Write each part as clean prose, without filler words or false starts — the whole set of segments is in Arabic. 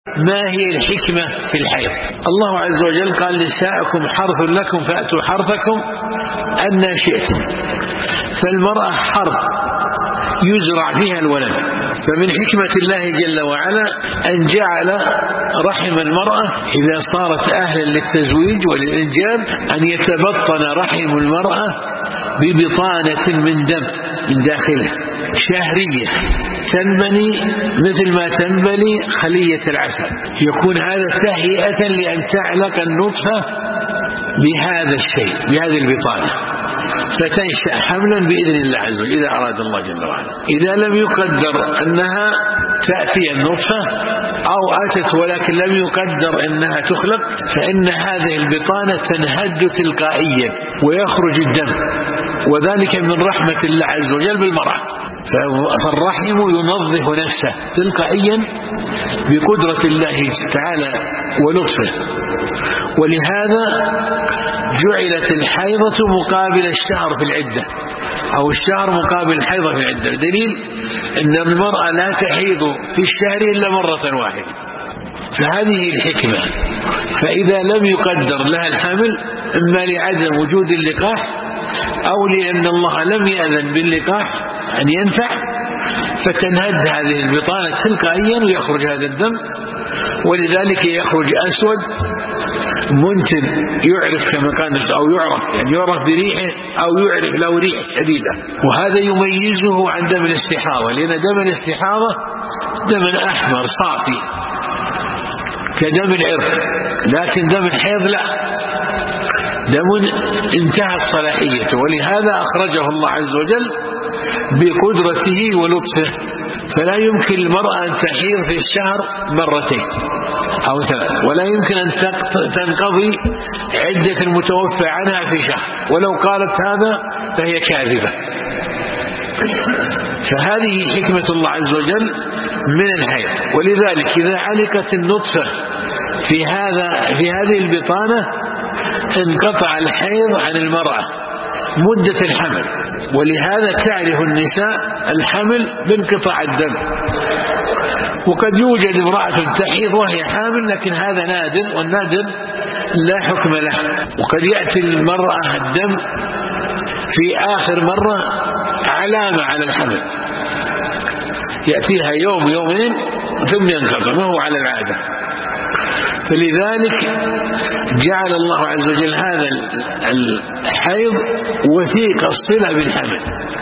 ما هي الحكمة في الحيض؟ الله عز وجل قال: نساءكم حرث لكم فأتوا حرثكم أن شئتم. فالمرأة حرث يزرع فيها الولد، فمن حكمة الله جل وعلا أن جعل رحم المرأة إذا صارت أهلا للتزويج وللإنجاب أن يتبطن رحم المرأة ببطانة من دم من داخله شهرية تنبني مثل ما تنبني خلية العسل، يكون هذا تهيئة لأن تعلق النطفة بهذا الشيء بهذه البطانة فتنشأ حملا بإذن الله عز وجل إذا أراد الله جل وعلا. إذا لم يقدر أنها تأتي النطفة أو أتت ولكن لم يقدر أنها تخلق، فإن هذه البطانة تنهد تلقائيا ويخرج الدم، وذلك من رحمة الله عز وجل بالمرأة. فالرحم ينظف نفسه تلقائيا بقدرة الله تعالى ولطفه. ولهذا جعلت الحيضة مقابل الشهر في العدة، أو الشهر مقابل الحيضة في العدة، دليل أن المرأة لا تحيض في الشهر إلا مرة واحدة. فهذه الحكمة. فإذا لم يقدر لها الحمل إما لعدم وجود اللقاح أو لأن الله لم يأذن باللقاح أن ينفع، فتنهد هذه البطانة تلقائيا ويخرج هذا الدم، ولذلك يخرج أسود منتن يعرف كما كان أو يعرف يعني يعرف بريحه أو يعرف له ريح شديدة، وهذا يميزه عن دم الاستحاضة، لأن دم الاستحاضة دم أحمر صافي كدم العرق، لكن دم الحيض لا، دم انتهت صلاحيته. ولهذا أخرجه الله عز وجل بقدرته ولطفه. فلا يمكن المرأة أن تحيض في الشهر مرتين أو ثلاث، ولا يمكن أن تنقضي عدة المتوفى عنها في شهر، ولو قالت هذا فهي كاذبة. فهذه حكمة الله عز وجل من الحيض. ولذلك إذا علقت النطفة في هذه البطانة انقطع الحيض عن المرأة مدة الحمل، ولهذا تعرف النساء الحمل بانقطاع الدم. وقد يوجد امرأة تحيض وهي حامل، لكن هذا نادر، والنادر لا حكم له. وقد يأتي المرأة الدم في آخر مرة علامة على الحمل، يأتيها يوم يومين ثم ينقطع، ما هو على العادة. فلذلك جعل الله عز وجل هذا الحيض وثيق الصلة بالحمل،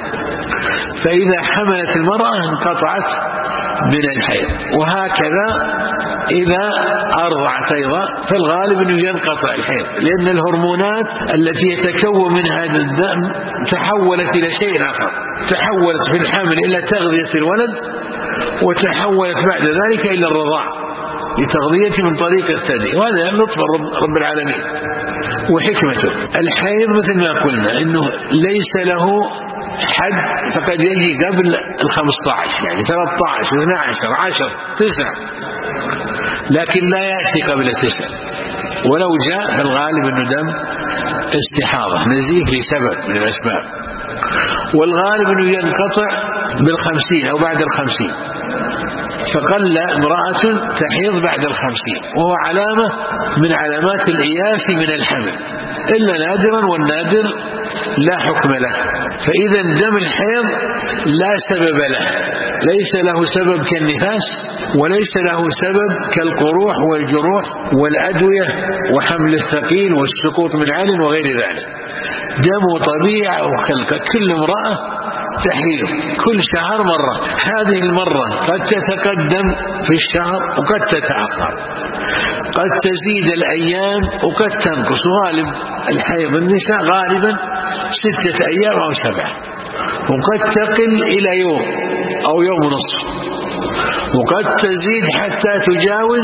فإذا حملت المرأة انقطعت من الحيض. وهكذا إذا أرضعت أيضا فالغالب أنه ينقطع الحيض، لأن الهرمونات التي يتكون من هذا الدم تحولت إلى شيء آخر، تحولت في الحمل إلى تغذية الولد، وتحولت بعد ذلك إلى الرضاع لتغذية من طريق الثدي، وهذا لطف رب العالمين وحكمته. الحيض مثل ما قلنا أنه ليس له حد، فقد يجي قبل 15 يعني 13 12 10 9، لكن لا يأتي قبل 9، ولو جاء فالغالب أنه دم استحاضة نزيف لسبب من الأسباب، والغالب أنه ينقطع بال50 أو بعد ال50. فقل امرأة تحيض بعد 50، وهو علامة من علامات الإياس من الحمل، إلا نادرا، والنادر لا حكم له. فإذا دم الحيض لا سبب له، ليس له سبب كالنفاس، وليس له سبب كالقروح والجروح والأدوية وحمل الثقيل والسقوط من عال وغير ذلك. دم طبيعة وخلقة. كل امرأة تحيض كل شهر مرة، هذه المرة قد تتقدم في الشهر وقد تتأخر، قد تزيد الأيام وقد تنقص. غالب الحيض النساء غالبا 6 أيام أو 7، وقد تقل إلى يوم أو يوم ونصف، وقد تزيد حتى تجاوز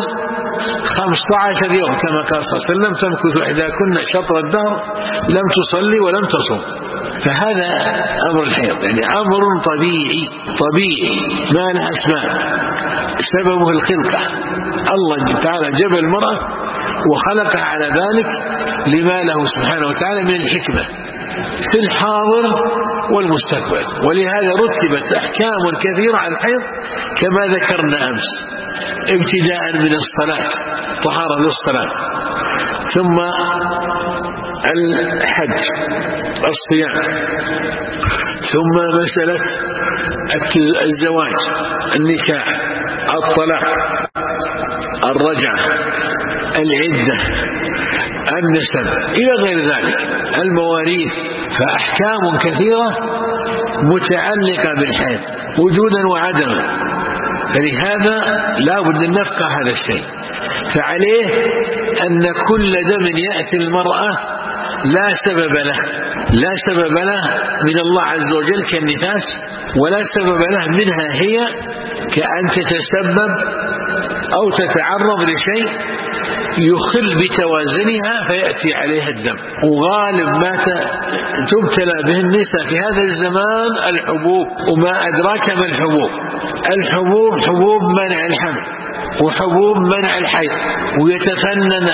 15 يوم، كما قال صلى الله عليه وسلم: تمكث إحداكن شطر الدهر لم تصلي ولم تصم. فهذا أمر الحيض، يعني أمر طبيعي ما له أسباب، سببه الخلقة. الله تعالى جبل المرأة وخلقها على ذلك لما له سبحانه وتعالى من الحكمة في الحاضر والمستقبل. ولهذا رتبت أحكام كثيرة على الحيض كما ذكرنا أمس. ابتداء من الصلاة، طهارة للصلاة، ثم الحج، الصيام، ثم مسألة الزواج، النكاح، الطلاق، الرجعة، العدة، النسب، إلى غير ذلك، المواريث. فأحكام كثيرة متعلقة بالحيض وجودا وعدما، فلهذا لا بد أن نفقه هذا الشيء. فعليه أن كل دم يأتي المرأة لا سبب له من الله عز وجل كالنفاس، ولا سبب له منها هي كأن تتسبب أو تتعرض لشيء يخل بتوازنها فيأتي عليها الدم. وغالب ما تبتلى به النساء في هذا الزمان الحبوب، وما أدراك ما الحبوب. الحبوب حبوب منع الحمل وحبوب منع الحيض، ويتفنن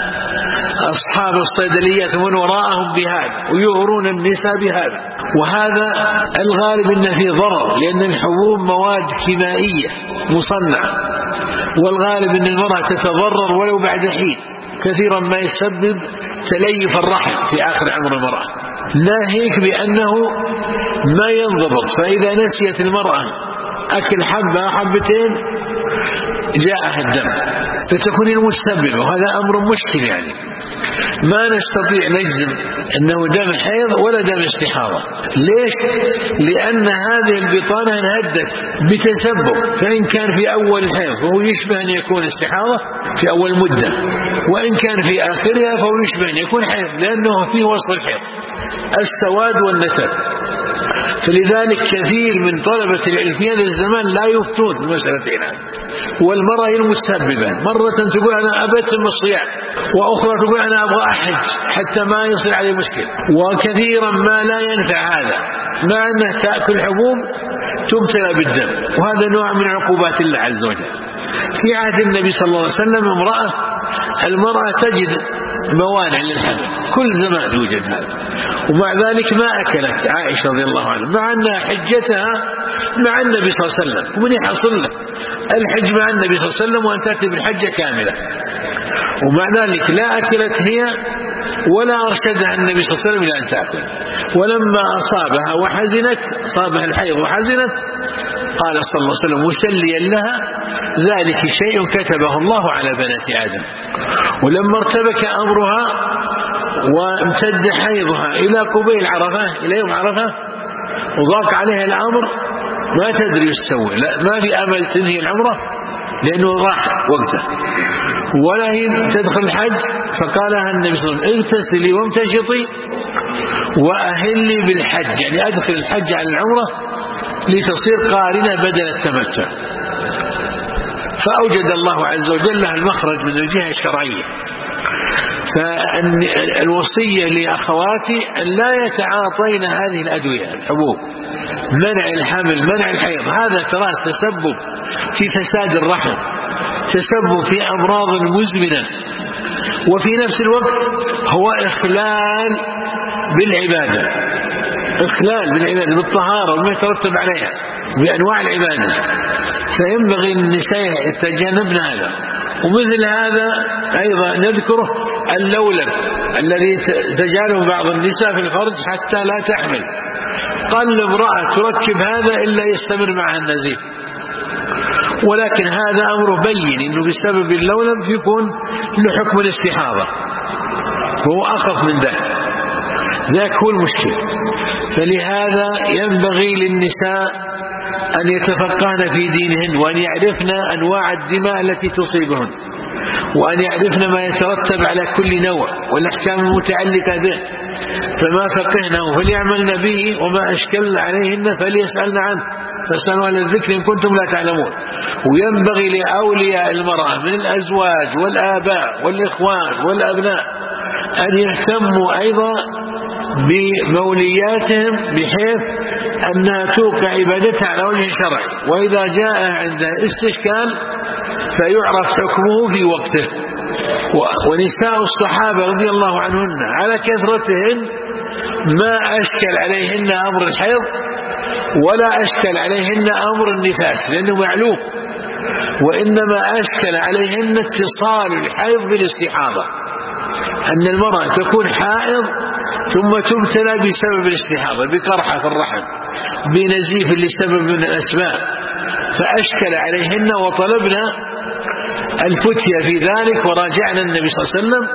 أصحاب الصيدليات ومن وراءهم بهذا ويغرون النساء بهذا، وهذا الغالب أنه فيه ضرر، لأن الحبوب مواد كيميائية مصنعة، والغالب أن المرأة تتضرر ولو بعد حين، كثيرا ما يسبب تليف الرحم في آخر عمر المرأة. ناهيك بأنه ما ينضبط، فإذا نسيت المرأة أكل حبة أو حبتين جاءها الدم فتكون المسببة، وهذا أمر مشكل. يعني ما نستطيع نجزم أنه دم حيض ولا دم استحاضة. ليش؟ لأن هذه البطانة انهدت بتسبب، فإن كان في أول الحيض فهو يشبه أن يكون استحاضة في أول مدة، وإن كان في آخرها فهو يشبه أن يكون حيض، لأنه فيه وصف الحيض السواد والنتن. فلذلك كثير من طلبة العلم في هذا الزمان لا يفتون بمسألتين، والمرأة هي المتسببة. مرة تقول أنا أبتم الصيام، وأخرى تقول أنا أبغى أحج حتى ما يصير عليه مشكلة، وكثيرا ما لا ينفع هذا، مع أنه تأكل حبوب تبتلى بالدم، وهذا نوع من عقوبات الله عز وجل. في عهد النبي صلى الله عليه وسلم المرأة تجد موانع للحمل، كل زمان يوجد هذا، ومع ذلك ما أكلت عائشة رضي الله عنها، مع أنها حجتها مع النبي صلى الله عليه وسلم. ومن يحصل له الحج مع النبي صلى الله عليه وسلم وأن تأتي بالحجة كاملة، ومع ذلك لا أكلت هي ولا أرشدها النبي صلى الله عليه وسلم إلى أن تأكل. ولما أصابها وحزنت، صابها الحيض وحزنت، قال صلى الله عليه وسلم مسليا لها ذلك شيء كتبه الله على بنات آدم. ولما ارتبك أمرها وامتد حيضها إلى قبيل عرفة، إلى يوم عرفة، وضاق عليها الأمر، ما تدري ايش تسوي، لا ما في أمل تنهي العمرة لأنه راح وقته، ولا هي تدخل الحج. فقالها النبي صلى الله عليه وسلم اغتسلي وامتشطي وأهلي بالحج، يعني أدخل الحج على العمرة لتصير قارنة بدل التمتع. فأوجد الله عز وجل لها المخرج من الجهة الشرعية. فالوصية لأخواتي أن لا يتعاطين هذه الأدوية، الحبوب، منع الحمل، منع الحيض، هذا ترى تسبب في فساد الرحم، تسبب في أمراض مزمنة، وفي نفس الوقت هو إخلال بالعبادة، بالطهارة وما يترتب عليها بأنواع العبادة. فينبغي النساء يتجنبن هذا. ومثل هذا أيضا نذكره اللولب الذي تجعله بعض النساء في الفرج حتى لا تحمل. قل امرأة تركب هذا إلا يستمر معها النزيف، ولكن هذا أمر بين إنه بسبب اللولب يكون له حكم الاستحاضة، فهو أخف من ذاك هو المشكل. فلهذا ينبغي للنساء أن يتفقهن في دينهن، وأن يعرفن أنواع الدماء التي تصيبهن، وأن يعرفن ما يترتب على كل نوع والأحكام المتعلقة به، فما فقهنه فليعملن به، وما أشكل عليهن فليسألن عنه، فاسألوا أهل الذكر إن كنتم لا تعلمون. وينبغي لأولياء المرأة من الأزواج والآباء والإخوان والأبناء أن يهتموا أيضا بمولياتهم، بحيث أنها توقع عبادتها على وجه شرعي، وإذا جاء عند استشكال فيعرف حكمه في وقته. ونساء الصحابة رضي الله عنهن على كثرتهن ما أشكل عليهن أمر الحيض ولا أشكل عليهن أمر النفاس، لأنه معلوم. وإنما أشكل عليهن اتصال الحيض بالاستحاضة، أن المرأة تكون حائض ثم تبتلى بسبب الاستحاضة، بقرحة في الرحم، بنزيف لسبب من الأسباب، فأشكل عليهن وطلبنا الفتية في ذلك، وراجعنا النبي صلى الله عليه وسلم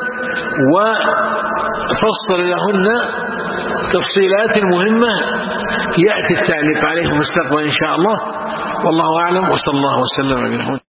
وفصل لهن تفصيلات مهمة يأتي التعليق عليه مستقبلا إن شاء الله. والله أعلم، وصلى الله وسلم على نبينا محمد.